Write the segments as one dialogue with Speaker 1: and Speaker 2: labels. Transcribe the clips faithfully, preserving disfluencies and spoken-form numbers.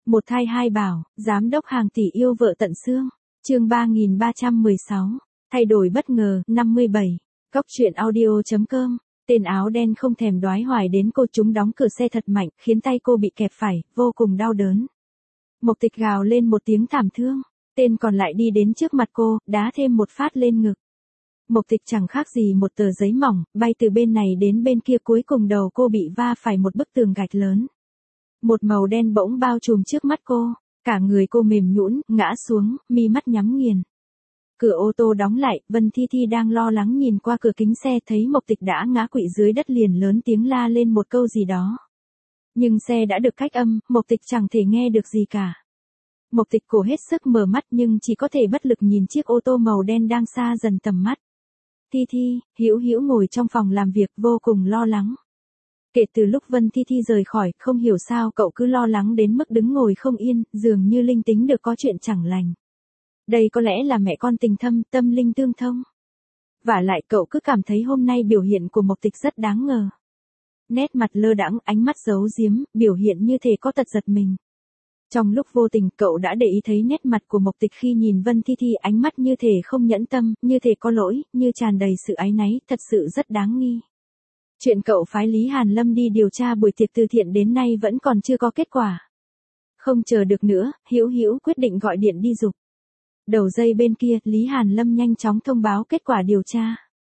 Speaker 1: Một thai hai bảo, giám đốc hàng tỷ yêu vợ tận xương. Chương ba nghìn ba trăm mười sáu. Thay đổi bất ngờ, năm mươi bảy. Góc truyện audio chấm com. Tên áo đen không thèm đoái hoài đến cô, chúng đóng cửa xe thật mạnh, khiến tay cô bị kẹp phải, vô cùng đau đớn. Mộc Tịch gào lên một tiếng thảm thương. Tên còn lại đi đến trước mặt cô, đá thêm một phát lên ngực. Mộc Tịch chẳng khác gì một tờ giấy mỏng, bay từ bên này đến bên kia, cuối cùng đầu cô bị va phải một bức tường gạch lớn. Một màu đen bỗng bao trùm trước mắt cô, cả người cô mềm nhũn, ngã xuống, mi mắt nhắm nghiền. Cửa ô tô đóng lại, Vân Thi Thi đang lo lắng nhìn qua cửa kính xe, thấy Mộc Tịch đã ngã quỵ dưới đất liền lớn tiếng la lên một câu gì đó. Nhưng xe đã được cách âm, Mộc Tịch chẳng thể nghe được gì cả. Mộc Tịch cố hết sức mở mắt nhưng chỉ có thể bất lực nhìn chiếc ô tô màu đen đang xa dần tầm mắt. Thi Thi, Hữu Hữu ngồi trong phòng làm việc vô cùng lo lắng. Kể từ lúc Vân Thi Thi rời khỏi, không hiểu sao cậu cứ lo lắng đến mức đứng ngồi không yên, dường như linh tính được có chuyện chẳng lành. Đây có lẽ là mẹ con tình thâm, tâm linh tương thông. Vả lại cậu cứ cảm thấy hôm nay biểu hiện của Mộc Tịch rất đáng ngờ. Nét mặt lơ đãng, ánh mắt giấu giếm, biểu hiện như thể có tật giật mình. Trong lúc vô tình cậu đã để ý thấy nét mặt của Mộc Tịch khi nhìn Vân Thi Thi, ánh mắt như thể không nhẫn tâm, như thể có lỗi, như tràn đầy sự áy náy, thật sự rất đáng nghi. Chuyện cậu phái Lý Hàn Lâm đi điều tra buổi tiệc từ thiện đến nay vẫn còn chưa có kết quả. Không chờ được nữa, Hữu Hữu quyết định gọi điện đi giục. Đầu dây bên kia, Lý Hàn Lâm nhanh chóng thông báo kết quả điều tra.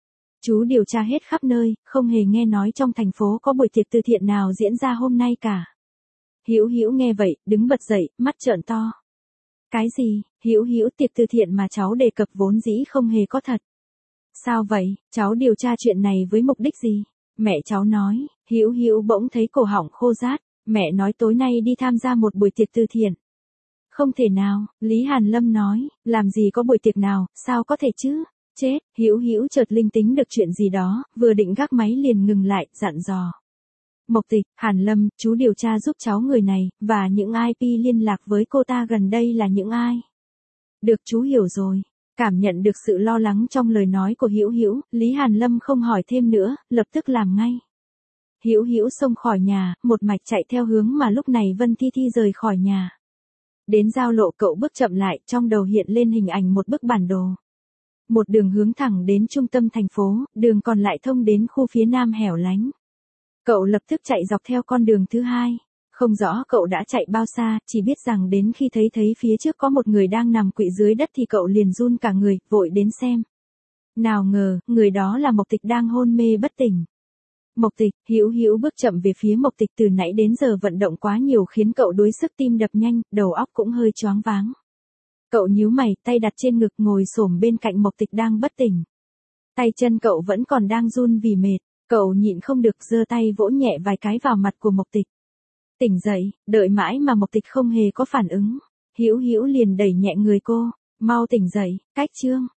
Speaker 1: Chú điều tra hết khắp nơi, không hề nghe nói trong thành phố có buổi tiệc từ thiện nào diễn ra hôm nay cả. Hữu Hữu nghe vậy, đứng bật dậy, mắt trợn to. Cái gì? Hữu Hữu, tiệc từ thiện mà cháu đề cập vốn dĩ không hề có thật. Sao vậy? Cháu điều tra chuyện này với mục đích gì? Mẹ cháu nói. Hữu Hữu bỗng thấy cổ họng khô rát. Mẹ nói tối nay đi tham gia một buổi tiệc từ thiện. Không thể nào, Lý Hàn Lâm nói, làm gì có buổi tiệc nào, sao có thể chứ? Chết, Hữu Hữu chợt linh tính được chuyện gì đó, vừa định gác máy liền ngừng lại, dặn dò. Mộc Tịch, Hàn Lâm, chú điều tra giúp cháu người này, và những i pê liên lạc với cô ta gần đây là những ai? Được, chú hiểu rồi. Cảm nhận được sự lo lắng trong lời nói của Hữu Hữu, Lý Hàn Lâm không hỏi thêm nữa, lập tức làm ngay. Hữu Hữu xông khỏi nhà, một mạch chạy theo hướng mà lúc này Vân Thi Thi rời khỏi nhà. Đến giao lộ cậu bước chậm lại, trong đầu hiện lên hình ảnh một bức bản đồ. Một đường hướng thẳng đến trung tâm thành phố, đường còn lại thông đến khu phía nam hẻo lánh. Cậu lập tức chạy dọc theo con đường thứ hai. Không rõ cậu đã chạy bao xa, chỉ biết rằng đến khi thấy thấy phía trước có một người đang nằm quỵ dưới đất thì cậu liền run cả người, vội đến xem. Nào ngờ, người đó là Mộc Tịch đang hôn mê bất tỉnh. Mộc Tịch, Hữu Hữu bước chậm về phía Mộc Tịch, từ nãy đến giờ vận động quá nhiều khiến cậu đuối sức, tim đập nhanh, đầu óc cũng hơi choáng váng. Cậu nhíu mày, tay đặt trên ngực, ngồi xổm bên cạnh Mộc Tịch đang bất tỉnh. Tay chân cậu vẫn còn đang run vì mệt, cậu nhịn không được giơ tay vỗ nhẹ vài cái vào mặt của Mộc Tịch. Tỉnh dậy, đợi mãi mà Mộc Tịch không hề có phản ứng. Hữu Hữu liền đẩy nhẹ người cô, mau tỉnh dậy, cách chương.